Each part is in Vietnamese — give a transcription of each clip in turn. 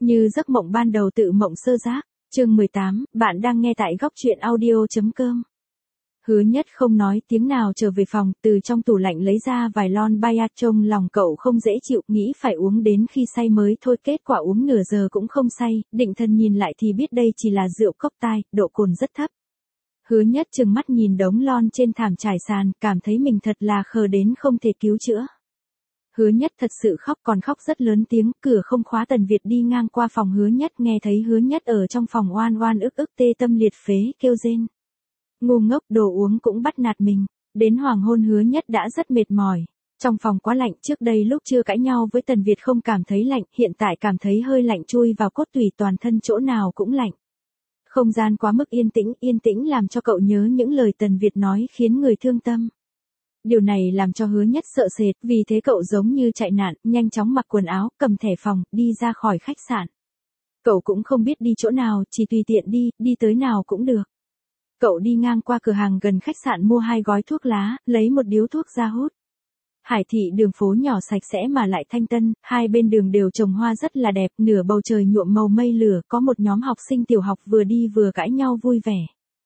Như giấc mộng ban đầu tự mộng sơ giác. Chương 18, bạn đang nghe tại góc truyện audio.com. Hứa Nhất không nói tiếng nào trở về phòng, từ trong tủ lạnh lấy ra vài lon bia, trông lòng cậu không dễ chịu, nghĩ phải uống đến khi say mới thôi, kết quả uống nửa giờ cũng không say, định thần nhìn lại thì biết đây chỉ là rượu cốc tai, độ cồn rất thấp. Hứa Nhất trừng mắt nhìn đống lon trên thảm trải sàn, cảm thấy mình thật là khờ đến không thể cứu chữa. Hứa Nhất thật sự khóc, còn khóc rất lớn tiếng, cửa không khóa. Tần Việt đi ngang qua phòng Hứa Nhất, nghe thấy Hứa Nhất ở trong phòng oan oan ức ức, tê tâm liệt phế, kêu rên. Ngu ngốc, đồ uống cũng bắt nạt mình. Đến hoàng hôn Hứa Nhất đã rất mệt mỏi. Trong phòng quá lạnh, trước đây lúc chưa cãi nhau với Tần Việt không cảm thấy lạnh, hiện tại cảm thấy hơi lạnh chui vào cốt tủy, toàn thân chỗ nào cũng lạnh. Không gian quá mức yên tĩnh làm cho cậu nhớ những lời Tần Việt nói khiến người thương tâm. Điều này làm cho Hứa Nhất sợ sệt, vì thế cậu giống như chạy nạn, nhanh chóng mặc quần áo, cầm thẻ phòng, đi ra khỏi khách sạn. Cậu cũng không biết đi chỗ nào, chỉ tùy tiện đi tới nào cũng được. Cậu đi ngang qua cửa hàng gần khách sạn mua 2 gói thuốc lá, lấy một điếu thuốc ra hút. Hải thị đường phố nhỏ sạch sẽ mà lại thanh tân, hai bên đường đều trồng hoa rất là đẹp, nửa bầu trời nhuộm màu mây lửa, có một nhóm học sinh tiểu học vừa đi vừa cãi nhau vui vẻ.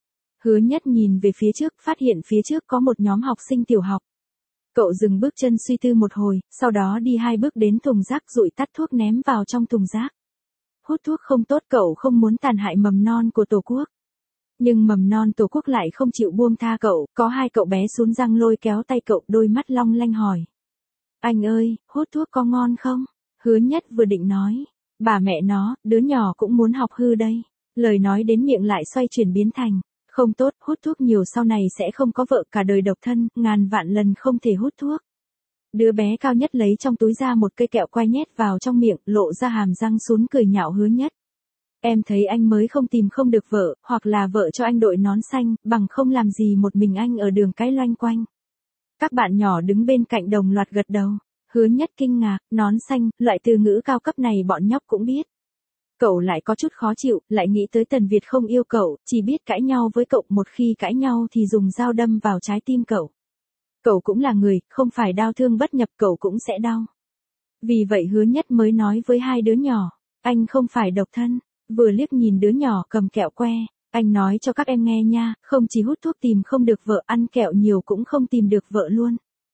Hứa Nhất nhìn về phía trước, phát hiện phía trước có một nhóm học sinh tiểu học. Cậu dừng bước chân suy tư một hồi, sau đó đi 2 bước đến thùng rác, dụi tắt thuốc ném vào trong thùng rác. Hút thuốc không tốt, cậu không muốn tàn hại mầm non của Tổ quốc. Nhưng mầm non Tổ quốc lại không chịu buông tha cậu, có 2 cậu bé sún răng lôi kéo tay cậu, đôi mắt long lanh hỏi. Anh ơi, hút thuốc có ngon không? Hứa Nhất vừa định nói. Bà mẹ nó, đứa nhỏ cũng muốn học hư đây. Lời nói đến miệng lại xoay chuyển biến thành. Không tốt, hút thuốc nhiều sau này sẽ không có vợ, cả đời độc thân, ngàn vạn lần không thể hút thuốc. Đứa bé cao nhất lấy trong túi ra một cây kẹo quay nhét vào trong miệng, lộ ra hàm răng sún cười nhạo Hứa Nhất. Em thấy anh mới không tìm không được vợ, hoặc là vợ cho anh đội nón xanh, bằng không làm gì một mình anh ở đường cái loanh quanh. Các bạn nhỏ đứng bên cạnh đồng loạt gật đầu. Hứa Nhất kinh ngạc, nón xanh, loại từ ngữ cao cấp này bọn nhóc cũng biết. Cậu lại có chút khó chịu, lại nghĩ tới Tần Việt không yêu cậu, chỉ biết cãi nhau với cậu, một khi cãi nhau thì dùng dao đâm vào trái tim cậu. Cậu cũng là người, không phải đau thương bất nhập, cậu cũng sẽ đau. Vì vậy Hứa Nhất mới nói với 2 đứa nhỏ, anh không phải độc thân. Vừa liếc nhìn đứa nhỏ cầm kẹo que, anh nói cho các em nghe nha, không chỉ hút thuốc tìm không được vợ, ăn kẹo nhiều cũng không tìm được vợ luôn.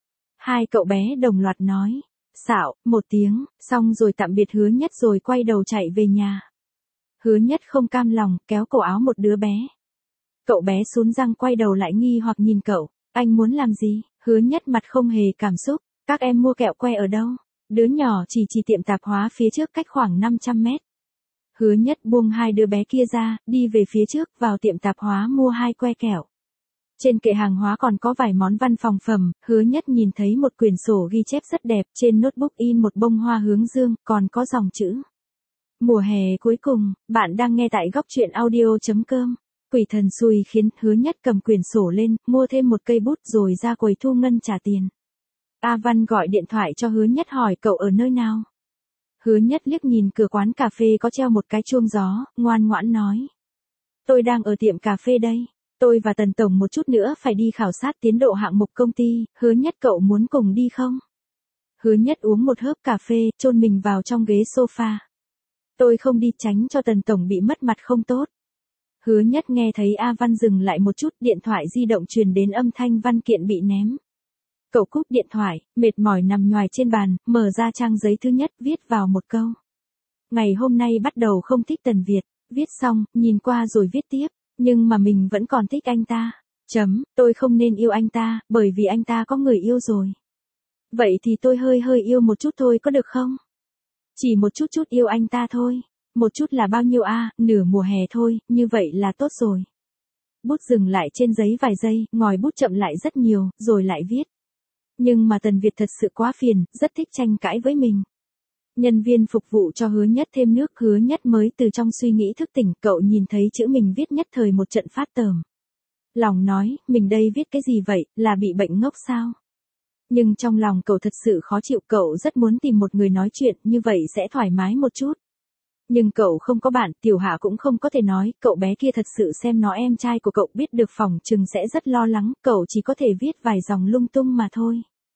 2 cậu bé đồng loạt nói. Xạo, một tiếng, xong rồi tạm biệt Hứa Nhất rồi quay đầu chạy về nhà. Hứa Nhất không cam lòng, kéo cổ áo một đứa bé. Cậu bé sún răng quay đầu lại nghi hoặc nhìn cậu, anh muốn làm gì? Hứa Nhất mặt không hề cảm xúc, các em mua kẹo que ở đâu? Đứa nhỏ chỉ tiệm tạp hóa phía trước cách khoảng 500 mét. Hứa Nhất buông 2 đứa bé kia ra, đi về phía trước, vào tiệm tạp hóa mua 2 que kẹo. Trên kệ hàng hóa còn có vài món văn phòng phẩm, Hứa Nhất nhìn thấy một quyển sổ ghi chép rất đẹp, trên notebook in một bông hoa hướng dương, còn có dòng chữ. Mùa hè cuối cùng, bạn đang nghe tại góc truyện audio.com. Quỷ thần xui khiến Hứa Nhất cầm quyển sổ lên, mua thêm một cây bút rồi ra quầy thu ngân trả tiền. A Văn gọi điện thoại cho Hứa Nhất hỏi cậu ở nơi nào. Hứa Nhất liếc nhìn cửa quán cà phê có treo một cái chuông gió, ngoan ngoãn nói. Tôi đang ở tiệm cà phê đây. Tôi và Tần Tổng một chút nữa phải đi khảo sát tiến độ hạng mục công ty, Hứa Nhất cậu muốn cùng đi không? Hứa Nhất uống một hớp cà phê, chôn mình vào trong ghế sofa. Tôi không đi, tránh cho Tần Tổng bị mất mặt không tốt. Hứa Nhất nghe thấy A Văn dừng lại một chút, điện thoại di động truyền đến âm thanh văn kiện bị ném. Cậu cúp điện thoại, mệt mỏi nằm nhoài trên bàn, mở ra trang giấy thứ nhất, viết vào một câu. Ngày hôm nay bắt đầu không thích Tần Việt, viết xong, nhìn qua rồi viết tiếp, nhưng mà mình vẫn còn thích anh ta. Tôi không nên yêu anh ta, bởi vì anh ta có người yêu rồi. Vậy thì tôi hơi yêu một chút thôi có được không? Chỉ một chút yêu anh ta thôi. Một chút là bao nhiêu a? Nửa mùa hè thôi, như vậy là tốt rồi. Bút dừng lại trên giấy vài giây, ngòi bút chậm lại rất nhiều, rồi lại viết. Nhưng mà Tần Việt thật sự quá phiền, rất thích tranh cãi với mình. Nhân viên phục vụ cho Hứa Nhất thêm nước, Hứa Nhất mới từ trong suy nghĩ thức tỉnh, cậu nhìn thấy chữ mình viết nhất thời một trận phát tởm. Lòng nói, mình đây viết cái gì vậy, là bị bệnh ngốc sao? Nhưng trong lòng cậu thật sự khó chịu, cậu rất muốn tìm một người nói chuyện, như vậy sẽ thoải mái một chút. Nhưng cậu không có bạn, Tiểu Hạ cũng không có thể nói, cậu bé kia thật sự xem nó em trai của cậu biết được phòng chừng sẽ rất lo lắng, cậu chỉ có thể viết vài dòng lung tung mà thôi.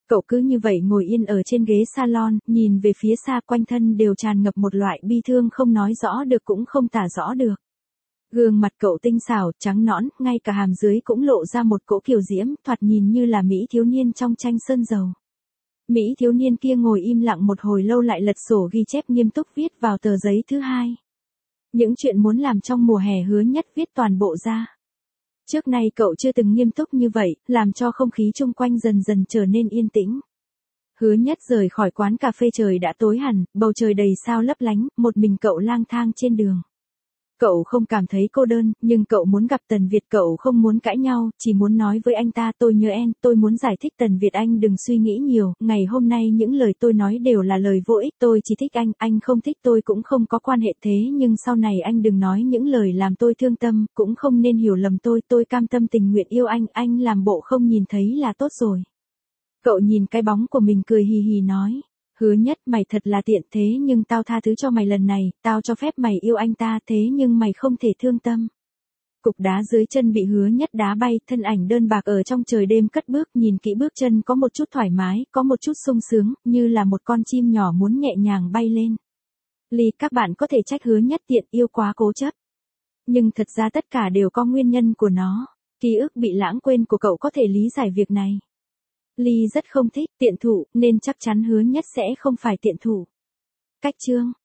Cậu cứ như vậy ngồi yên ở trên ghế salon, nhìn về phía xa, quanh thân đều tràn ngập một loại bi thương không nói rõ được cũng không tả rõ được. Gương mặt cậu tinh xảo, trắng nõn, ngay cả hàm dưới cũng lộ ra một cỗ kiều diễm, thoạt nhìn như là mỹ thiếu niên trong tranh sơn dầu. Mỹ thiếu niên kia ngồi im lặng một hồi lâu lại lật sổ ghi chép nghiêm túc viết vào tờ giấy thứ hai. Những chuyện muốn làm trong mùa hè Hứa Nhất viết toàn bộ ra. Trước nay cậu chưa từng nghiêm túc như vậy, làm cho không khí chung quanh dần dần trở nên yên tĩnh. Hứa Nhất rời khỏi quán cà phê, trời đã tối hẳn, bầu trời đầy sao lấp lánh, một mình cậu lang thang trên đường. Cậu không cảm thấy cô đơn, nhưng cậu muốn gặp Tần Việt, cậu không muốn cãi nhau, chỉ muốn nói với anh ta tôi nhớ em, tôi muốn giải thích Tần Việt anh đừng suy nghĩ nhiều, ngày hôm nay những lời tôi nói đều là lời vô ích, tôi chỉ thích anh không thích tôi cũng không có quan hệ, thế nhưng sau này anh đừng nói những lời làm tôi thương tâm, cũng không nên hiểu lầm tôi cam tâm tình nguyện yêu anh làm bộ không nhìn thấy là tốt rồi. Cậu nhìn cái bóng của mình cười hì hì nói. Hứa Nhất, mày thật là tiện, thế nhưng tao tha thứ cho mày lần này, tao cho phép mày yêu anh ta, thế nhưng mày không thể thương tâm. Cục đá dưới chân bị Hứa Nhất đá bay, thân ảnh đơn bạc ở trong trời đêm cất bước, nhìn kỹ bước chân có một chút thoải mái, có một chút sung sướng, như là một con chim nhỏ muốn nhẹ nhàng bay lên. Các bạn có thể trách Hứa Nhất tiện, yêu quá cố chấp. Nhưng thật ra tất cả đều có nguyên nhân của nó. Ký ức bị lãng quên của cậu có thể lý giải việc này. Rất không thích tiện thủ, nên chắc chắn Hứa Nhất sẽ không phải tiện thủ. Cách chương